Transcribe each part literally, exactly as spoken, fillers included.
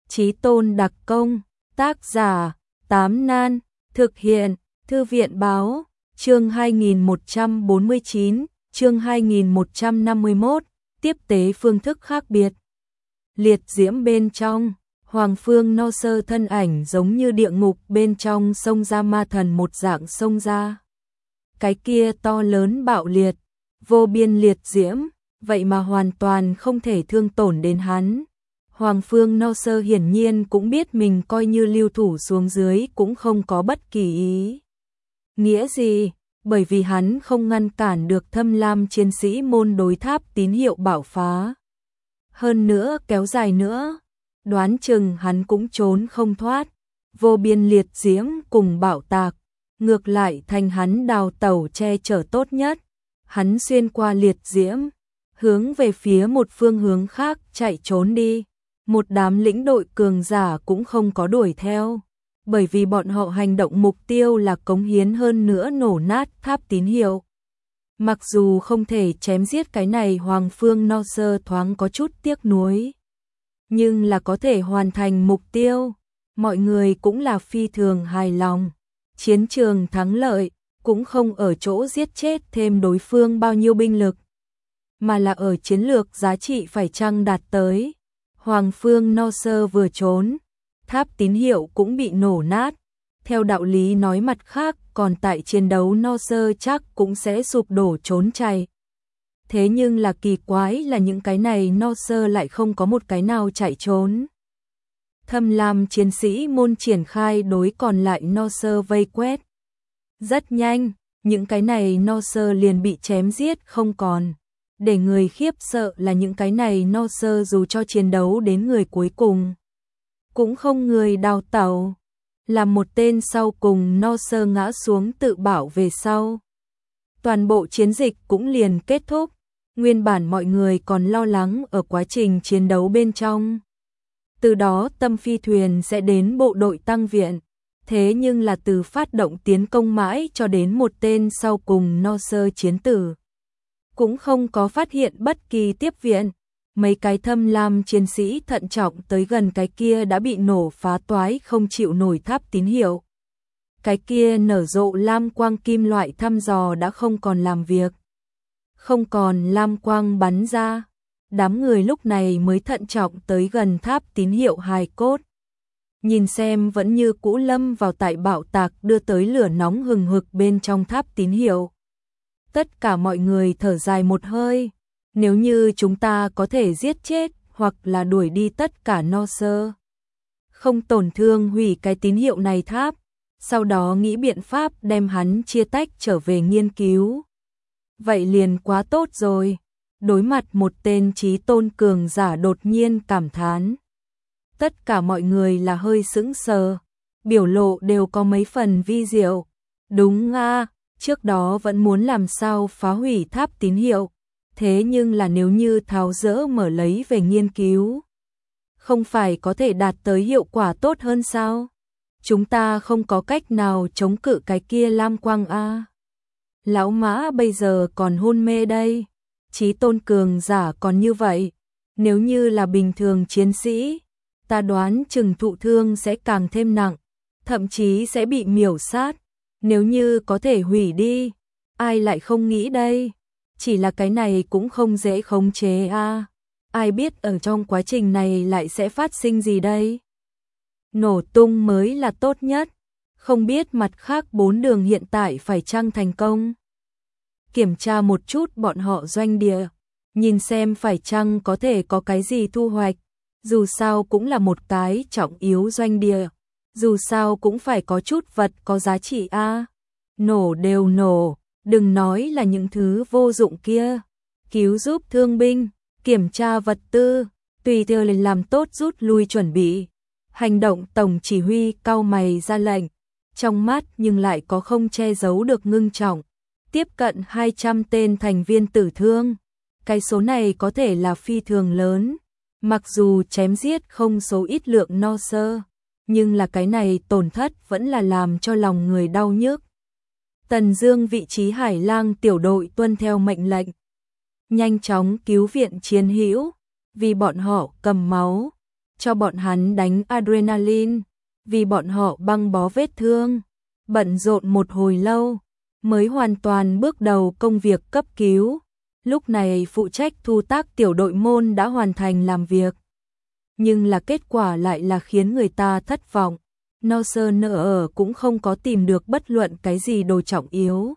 Chí Tôn đặc công, tác giả, Tám Nan, thực hiện, Thư viện báo, chương hai nghìn một trăm bốn mươi chín, chương hai nghìn một trăm năm mươi mốt, tiếp tế phương thức khác biệt. Liệt diễm bên trong, Hoàng Phương No Sơ thân ảnh giống như địa ngục bên trong sông ra ma thần một dạng sông ra. Cái kia to lớn bạo liệt, vô biên liệt diễm, vậy mà hoàn toàn không thể thương tổn đến hắn. Hoàng Phương No Sơ hiển nhiên cũng biết mình coi như lưu thủ xuống dưới cũng không có bất kỳ ý nghĩa gì, bởi vì hắn không ngăn cản được Thâm Lam chiến sĩ môn đối tháp tín hiệu bạo phá. Hơn nữa kéo dài nữa, đoán chừng hắn cũng trốn không thoát, vô biên liệt diễm cùng bạo tạc, ngược lại thành hắn đào tẩu che chở tốt nhất. Hắn xuyên qua liệt diễm, hướng về phía một phương hướng khác chạy trốn đi. Một đám lĩnh đội cường giả cũng không có đuổi theo, bởi vì bọn họ hành động mục tiêu là cống hiến hơn nữa nổ nát tháp tín hiệu. Mặc dù không thể chém giết cái này, Hoàng Phương No Sơ thoáng có chút tiếc nuối, nhưng là có thể hoàn thành mục tiêu, mọi người cũng là phi thường hài lòng. Chiến trường thắng lợi cũng không ở chỗ giết chết thêm đối phương bao nhiêu binh lực, mà là ở chiến lược giá trị phải chăng đạt tới. Hoàng Phương No Sơ vừa trốn, tháp tín hiệu cũng bị nổ nát. Theo đạo lý nói mặt khác, còn tại chiến đấu No Sơ chắc cũng sẽ sụp đổ trốn chạy. Thế nhưng là kỳ quái là những cái này No Sơ lại không có một cái nào chạy trốn. Thâm Lam chiến sĩ môn triển khai đối còn lại No Sơ vây quét. Rất nhanh, những cái này No Sơ liền bị chém giết không còn. Để người khiếp sợ là những cái này No Sơ dù cho chiến đấu đến người cuối cùng, cũng không người đào tẩu. Là một tên sau cùng No Sơ ngã xuống tự bảo về sau. Toàn bộ chiến dịch cũng liền kết thúc. Nguyên bản mọi người còn lo lắng ở quá trình chiến đấu bên trong, từ đó Tâm Phi thuyền sẽ đến bộ đội tăng viện. Thế nhưng là từ phát động tiến công mãi cho đến một tên sau cùng No Sơ chiến tử, cũng không có phát hiện bất kỳ tiếp viện. Mấy cái Thâm Lam chiến sĩ thận trọng tới gần cái kia đã bị nổ phá toái không chịu nổi tháp tín hiệu. Cái kia nở rộ lam quang kim loại thăm dò đã không còn làm việc, không còn lam quang bắn ra. Đám người lúc này mới thận trọng tới gần tháp tín hiệu hài cốt, nhìn xem vẫn như cũ lâm vào tại bạo tạc đưa tới lửa nóng hừng hực bên trong tháp tín hiệu. Tất cả mọi người thở dài một hơi. Nếu như chúng ta có thể giết chết hoặc là đuổi đi tất cả No Sơ, không tổn thương hủy cái tín hiệu này tháp, sau đó nghĩ biện pháp đem hắn chia tách trở về nghiên cứu, vậy liền quá tốt rồi. Đối mặt một tên chí tôn cường giả đột nhiên cảm thán, tất cả mọi người là hơi sững sờ, biểu lộ đều có mấy phần vi diệu. Đúng a, trước đó vẫn muốn làm sao phá hủy tháp tín hiệu, thế nhưng là nếu như tháo dỡ mở lấy về nghiên cứu, không phải có thể đạt tới hiệu quả tốt hơn sao? Chúng ta không có cách nào chống cự cái kia lam quang a. Lão Mã bây giờ còn hôn mê đây, chí tôn cường giả còn như vậy, nếu như là bình thường chiến sĩ, ta đoán chừng thụ thương sẽ càng thêm nặng, thậm chí sẽ bị miểu sát. Nếu như có thể hủy đi, ai lại không nghĩ đây? Chỉ là cái này cũng không dễ khống chế a. À. Ai biết ở trong quá trình này lại sẽ phát sinh gì đây? Nổ tung mới là tốt nhất. Không biết mặt khác bốn đường hiện tại phải chăng thành công? Kiểm tra một chút bọn họ doanh địa, nhìn xem phải chăng có thể có cái gì thu hoạch. Dù sao cũng là một cái trọng yếu doanh địa, dù sao cũng phải có chút vật có giá trị a. À. Nổ đều nổ, đừng nói là những thứ vô dụng kia. Cứu giúp thương binh, kiểm tra vật tư, tùy theo lên làm tốt rút lui chuẩn bị. Hành động tổng chỉ huy cau mày ra lệnh, trong mắt nhưng lại có không che giấu được ngưng trọng. Tiếp cận hai trăm tên thành viên tử thương, cái số này có thể là phi thường lớn. Mặc dù chém giết không số ít lượng No Sơ, nhưng là cái này tổn thất vẫn là làm cho lòng người đau nhức. Tần Dương vị trí Hải Lang tiểu đội tuân theo mệnh lệnh, nhanh chóng cứu viện chiến hữu, vì bọn họ cầm máu. cho bọn hắn đánh adrenaline, vì bọn họ băng bó vết thương, bận rộn một hồi lâu, mới hoàn toàn bước đầu công việc cấp cứu. Lúc này phụ trách thu tác tiểu đội môn đã hoàn thành làm việc. Nhưng là kết quả lại là khiến người ta thất vọng. Norser nợ ở cũng không có tìm được bất luận cái gì đồ trọng yếu.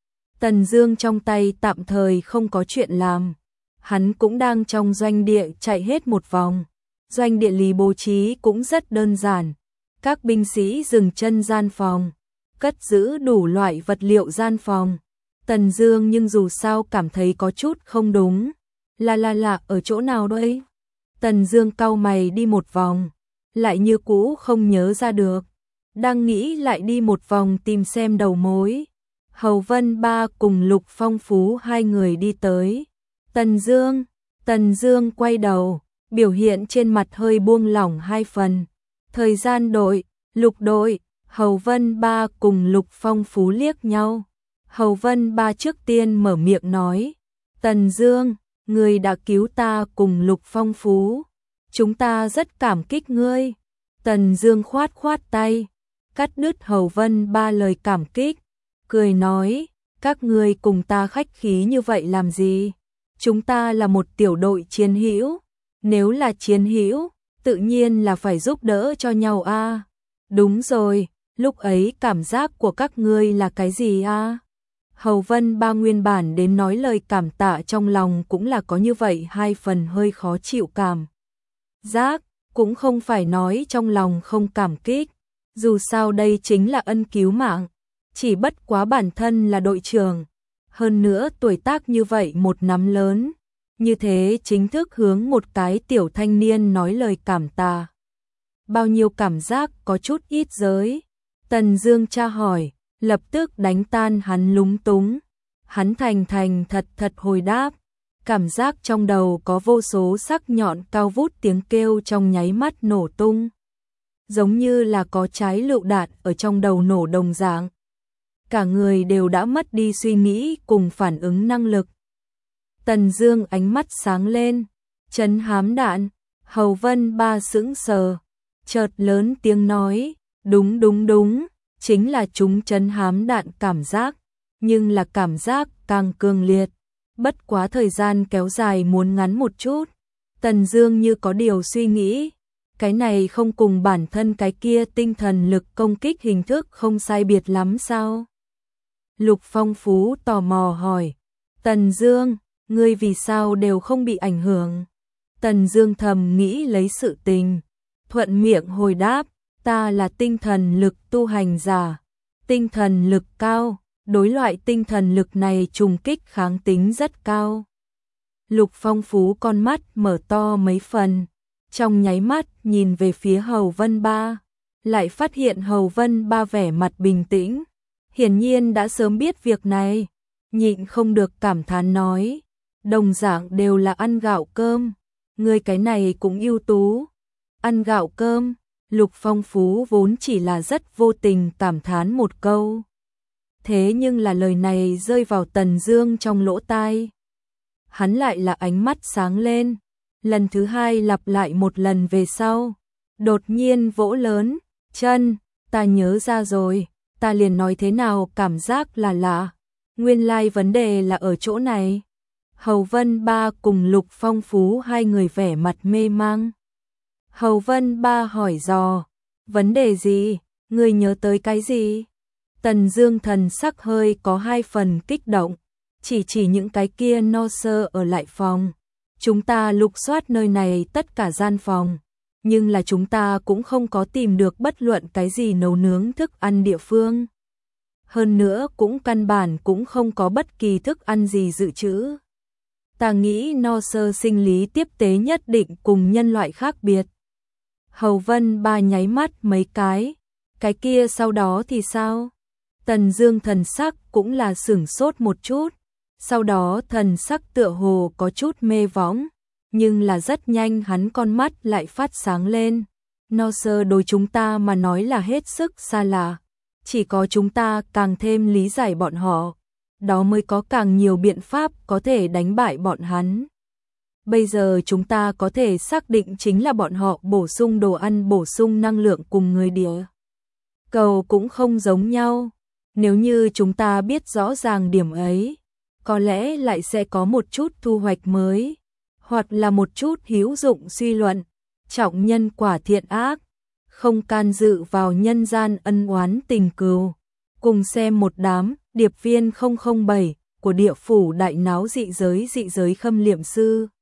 Tần Dương trong tay tạm thời không có chuyện làm. Hắn cũng đang trong doanh địa chạy hết một vòng. Doanh địa lý bố trí cũng rất đơn giản. Các binh sĩ dừng chân gian phòng, cất giữ đủ loại vật liệu gian phòng. Tần Dương nhưng dù sao cảm thấy có chút không đúng. Là là là ở chỗ nào đấy? Tần Dương cau mày đi một vòng, lại như cũ không nhớ ra được. Đang nghĩ lại đi một vòng tìm xem đầu mối. Hầu Vân Ba cùng Lục Phong Phú hai người đi tới. Tần Dương, Tần Dương quay đầu, biểu hiện trên mặt hơi buông lỏng hai phần. Thời gian đội, Lục đội, Hầu Vân Ba cùng Lục Phong Phú liếc nhau. Hầu Vân Ba trước tiên mở miệng nói, Tần Dương, ngươi đã cứu ta cùng Lục Phong Phú. Chúng ta rất cảm kích ngươi. Tần Dương khoát khoát tay, cắt đứt Hầu Vân Ba lời cảm kích, cười nói, các ngươi cùng ta khách khí như vậy làm gì? Chúng ta là một tiểu đội chiến hữu, nếu là chiến hữu, tự nhiên là phải giúp đỡ cho nhau a. À. Đúng rồi, lúc ấy cảm giác của các ngươi là cái gì a? À? Hầu Vân Ba nguyên bản đến nói lời cảm tạ trong lòng cũng là có như vậy hai phần hơi khó chịu cảm giác, cũng không phải nói trong lòng không cảm kích, dù sao đây chính là ân cứu mạng, chỉ bất quá bản thân là đội trưởng, hơn nữa tuổi tác như vậy một nắm lớn, như thế chính thức hướng một cái tiểu thanh niên nói lời cảm tạ. Bao nhiêu cảm giác có chút ít giới. Tần Dương tra hỏi, lập tức đánh tan hắn lúng túng. Hắn thành thành thật thật hồi đáp, cảm giác trong đầu có vô số sắc nhọn cao vút tiếng kêu trong nháy mắt nổ tung. Giống như là có trái lựu đạn ở trong đầu nổ đồng dạng. Cả người đều đã mất đi suy nghĩ cùng phản ứng năng lực. Tần Dương ánh mắt sáng lên, trấn hám đạn. Hầu Vân Ba sững sờ, chợt lớn tiếng nói, đúng đúng đúng, chính là chúng trấn hám đạn cảm giác, nhưng là cảm giác càng cường liệt, bất quá thời gian kéo dài muốn ngắn một chút. Tần Dương như có điều suy nghĩ, cái này không cùng bản thân cái kia tinh thần lực công kích hình thức không sai biệt lắm sao? Lục Phong Phú tò mò hỏi, Tần Dương, ngươi vì sao đều không bị ảnh hưởng? Tần Dương thầm nghĩ lấy sự tình, thuận miệng hồi đáp, ta là tinh thần lực tu hành giả, tinh thần lực cao, đối loại tinh thần lực này trùng kích kháng tính rất cao. Lục Phong Phú con mắt mở to mấy phần, trong nháy mắt nhìn về phía Hầu Vân Ba, lại phát hiện Hầu Vân Ba vẻ mặt bình tĩnh, hiển nhiên đã sớm biết việc này, nhịn không được cảm thán nói, đồng dạng đều là ăn gạo cơm, ngươi cái này cũng ưu tú. Ăn gạo cơm, Lục Phong Phú vốn chỉ là rất vô tình cảm thán một câu. Thế nhưng là lời này rơi vào Tần Dương trong lỗ tai. Hắn lại là ánh mắt sáng lên, lần thứ hai lặp lại một lần về sau, đột nhiên vỗ lớn, chân, ta nhớ ra rồi, ta liền nói thế nào cảm giác là lạ, nguyên lai vấn đề là ở chỗ này. Hầu Vân Ba cùng Lục Phong Phú hai người vẻ mặt mê mang. Hầu Vân Ba hỏi dò, vấn đề gì, ngươi nhớ tới cái gì? Tần Dương thần sắc hơi có hai phần kích động, chỉ chỉ những cái kia no sơ ở lại phòng. Chúng ta lục soát nơi này tất cả gian phòng, nhưng là chúng ta cũng không có tìm được bất luận cái gì nấu nướng thức ăn địa phương. Hơn nữa cũng căn bản cũng không có bất kỳ thức ăn gì dự trữ. Ta nghĩ no sơ sinh lý tiếp tế nhất định cùng nhân loại khác biệt. Hầu Vân Ba nháy mắt mấy cái, cái kia sau đó thì sao? Tần Dương thần sắc cũng là sửng sốt một chút, sau đó thần sắc tựa hồ có chút mê võng, nhưng là rất nhanh hắn con mắt lại phát sáng lên. No sơ đối chúng ta mà nói là hết sức xa lạ, chỉ có chúng ta càng thêm lý giải bọn họ, đó mới có càng nhiều biện pháp có thể đánh bại bọn hắn. Bây giờ chúng ta có thể xác định chính là bọn họ bổ sung đồ ăn bổ sung năng lượng cùng người địa cầu cũng không giống nhau. Nếu như chúng ta biết rõ ràng điểm ấy, có lẽ lại sẽ có một chút thu hoạch mới, hoặc là một chút hữu dụng suy luận, trọng nhân quả thiện ác, không can dự vào nhân gian ân oán tình cừu. Cùng xem một đám điệp viên không không bảy của địa phủ đại náo dị giới dị giới khâm liệm sư.